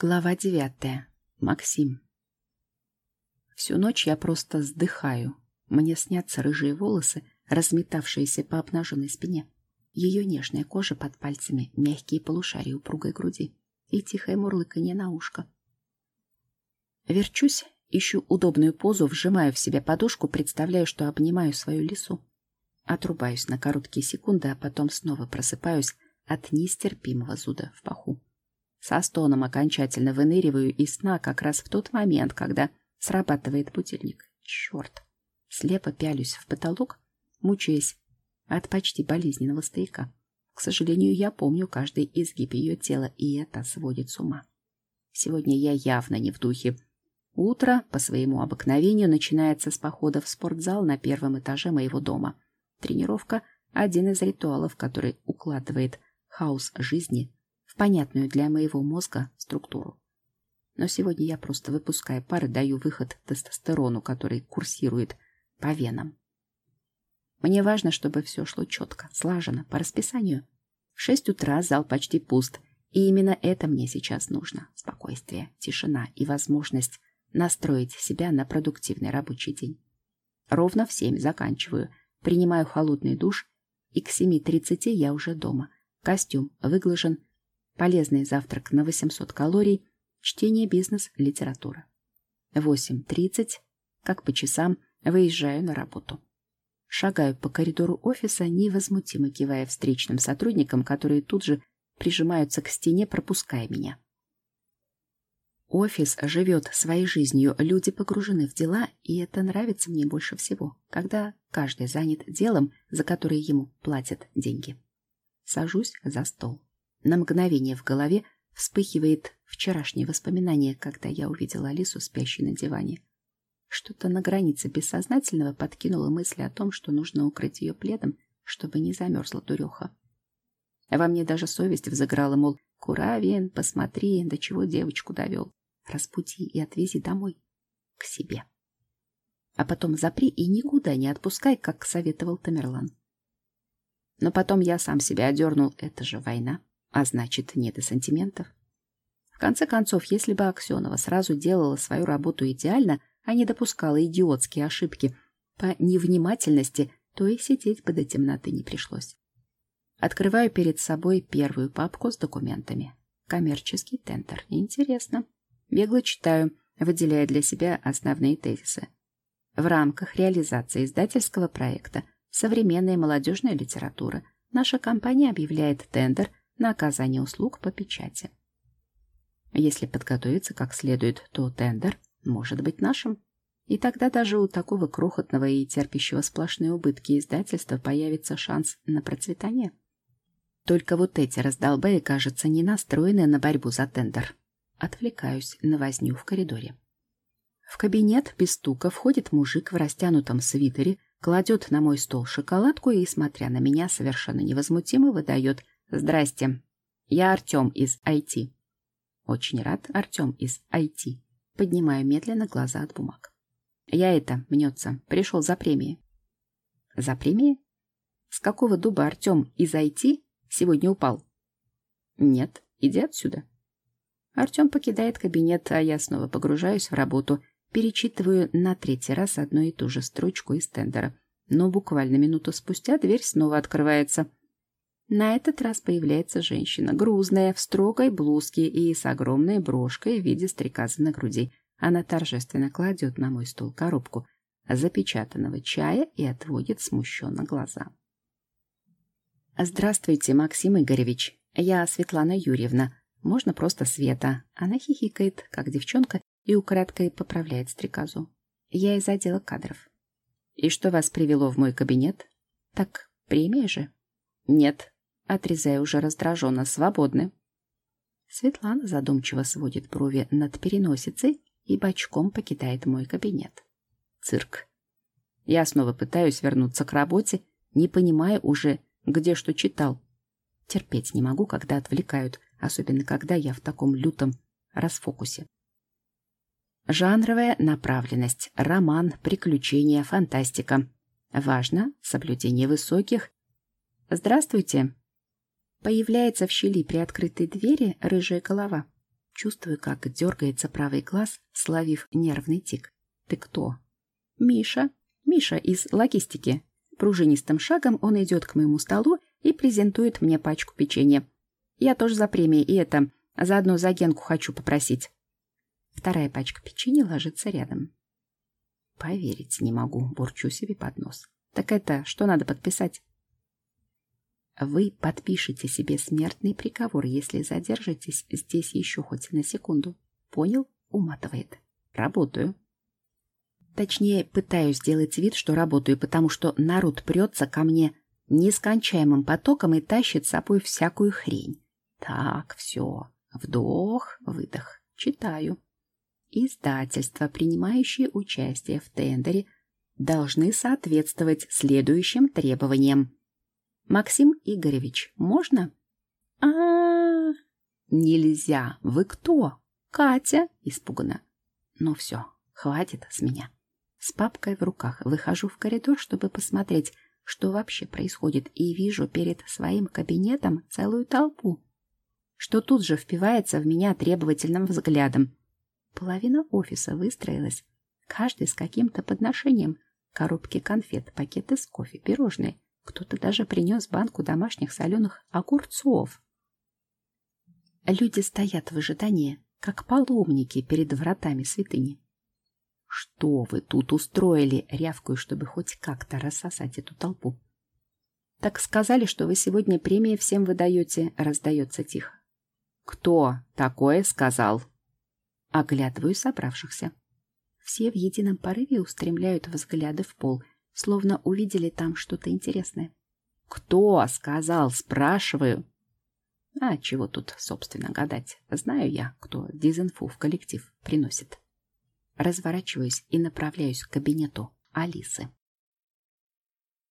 Глава 9. Максим. Всю ночь я просто вздыхаю. Мне снятся рыжие волосы, разметавшиеся по обнаженной спине. Ее нежная кожа под пальцами, мягкие полушария упругой груди и тихое мурлыканье на ушко. Верчусь, ищу удобную позу, вжимаю в себя подушку, представляю, что обнимаю свою лису. Отрубаюсь на короткие секунды, а потом снова просыпаюсь от нестерпимого зуда в паху. Со стоном окончательно выныриваю из сна как раз в тот момент, когда срабатывает будильник. Черт! Слепо пялюсь в потолок, мучаясь от почти болезненного стояка. К сожалению, я помню каждый изгиб ее тела, и это сводит с ума. Сегодня я явно не в духе. Утро, по своему обыкновению, начинается с похода в спортзал на первом этаже моего дома. Тренировка — один из ритуалов, который укладывает хаос жизни в понятную для моего мозга структуру. Но сегодня я просто выпускаю пар и даю выход тестостерону, который курсирует по венам. Мне важно, чтобы все шло четко, слаженно, по расписанию. В 6 утра зал почти пуст, и именно это мне сейчас нужно. Спокойствие, тишина и возможность настроить себя на продуктивный рабочий день. Ровно в 7 заканчиваю, принимаю холодный душ, и к 7:30 я уже дома. Костюм выглажен, полезный завтрак на 800 калорий, чтение, бизнес, литература. 8:30, как по часам, выезжаю на работу. Шагаю по коридору офиса, невозмутимо кивая встречным сотрудникам, которые тут же прижимаются к стене, пропуская меня. Офис живет своей жизнью, люди погружены в дела, и это нравится мне больше всего, когда каждый занят делом, за которое ему платят деньги. Сажусь за стол. На мгновение в голове вспыхивает вчерашнее воспоминание, когда я увидела Алису, спящей на диване. Что-то на границе бессознательного подкинуло мысли о том, что нужно укрыть ее пледом, чтобы не замерзла дуреха. Во мне даже совесть взыграла, мол, Куравин, посмотри, до чего девочку довел. Разбуди и отвези домой, к себе. А потом запри и никуда не отпускай, как советовал Тамерлан. Но потом я сам себя одернул, это же война. А значит, не до сантиментов. В конце концов, если бы Аксенова сразу делала свою работу идеально, а не допускала идиотские ошибки по невнимательности, то и сидеть бы до темноты не пришлось. Открываю перед собой первую папку с документами. Коммерческий тендер. Интересно. Бегло читаю, выделяя для себя основные тезисы. В рамках реализации издательского проекта «Современная молодежная литература» наша компания объявляет тендер на оказание услуг по печати. Если подготовиться как следует, то тендер может быть нашим. И тогда даже у такого крохотного и терпящего сплошные убытки издательства появится шанс на процветание. Только вот эти раздолбаи, кажется, не настроены на борьбу за тендер. Отвлекаюсь на возню в коридоре. В кабинет без стука входит мужик в растянутом свитере, кладет на мой стол шоколадку и, смотря на меня, совершенно невозмутимо выдает: «Здрасте, я Артем из IT». «Очень рад, Артем из IT». Поднимаю медленно глаза от бумаг. Мнется, пришел за премией». «За премией? С какого дуба Артем из IT сегодня упал?» «Нет, иди отсюда». Артем покидает кабинет, а я снова погружаюсь в работу, перечитываю на 3-й раз одну и ту же строчку из тендера. Но буквально минуту спустя дверь снова открывается. На этот раз появляется женщина, грузная, в строгой блузке и с огромной брошкой в виде стрекозы на груди. Она торжественно кладет на мой стол коробку запечатанного чая и отводит смущенно глаза. «Здравствуйте, Максим Игоревич. Я Светлана Юрьевна. Можно просто Света». Она хихикает, как девчонка, и украдкой поправляет стрекозу. «Я из отдела кадров». «И что вас привело в мой кабинет?» «Так премия же». «Нет». Отрезая уже раздраженно, «свободны». Светлана задумчиво сводит брови над переносицей и бочком покидает мой кабинет. Цирк. Я снова пытаюсь вернуться к работе, не понимая уже, где что читал. Терпеть не могу, когда отвлекают, особенно когда я в таком лютом расфокусе. Жанровая направленность, роман, приключения, фантастика. Важно соблюдение высоких. «Здравствуйте!» Появляется в щели приоткрытой двери рыжая голова. Чувствую, как дергается правый глаз, словив нервный тик. «Ты кто?» «Миша. Миша из логистики». Пружинистым шагом он идет к моему столу и презентует мне пачку печенья. «Я тоже за премией, и это, заодно за Генку хочу попросить». Вторая пачка печенья ложится рядом. «Поверить не могу», — бурчу себе под нос. «Так это, что надо подписать?» «Вы подпишете себе смертный приговор, если задержитесь здесь еще хоть на секунду. Понял?» — уматывает. «Работаю». Точнее, пытаюсь сделать вид, что работаю, потому что народ прется ко мне нескончаемым потоком и тащит с собой всякую хрень. Так, все. Вдох, выдох. Читаю. Издательства, принимающие участие в тендере, должны соответствовать следующим требованиям. Максим Игоревич, можно? Нельзя. Вы кто? Катя, испуганно. Ну все, хватит с меня. С папкой в руках выхожу в коридор, чтобы посмотреть, что вообще происходит, и вижу перед своим кабинетом целую толпу, что тут же впивается в меня требовательным взглядом. Половина офиса выстроилась, каждый с каким-то подношением. Коробки конфет, пакеты с кофе, пирожные. Кто-то даже принес банку домашних соленых огурцов. Люди стоят в ожидании, как паломники перед вратами святыни. «Что вы тут устроили?» — рявкаю, чтобы хоть как-то рассосать эту толпу. «Так сказали, что вы сегодня премии всем выдаете», — раздается тихо. «Кто такое сказал?» Оглядываю собравшихся. Все в едином порыве устремляют взгляды в пол, словно увидели там что-то интересное. «Кто сказал?» — спрашиваю. А чего тут, собственно, гадать? Знаю я, кто дезинфу в коллектив приносит. Разворачиваюсь и направляюсь к кабинету Алисы.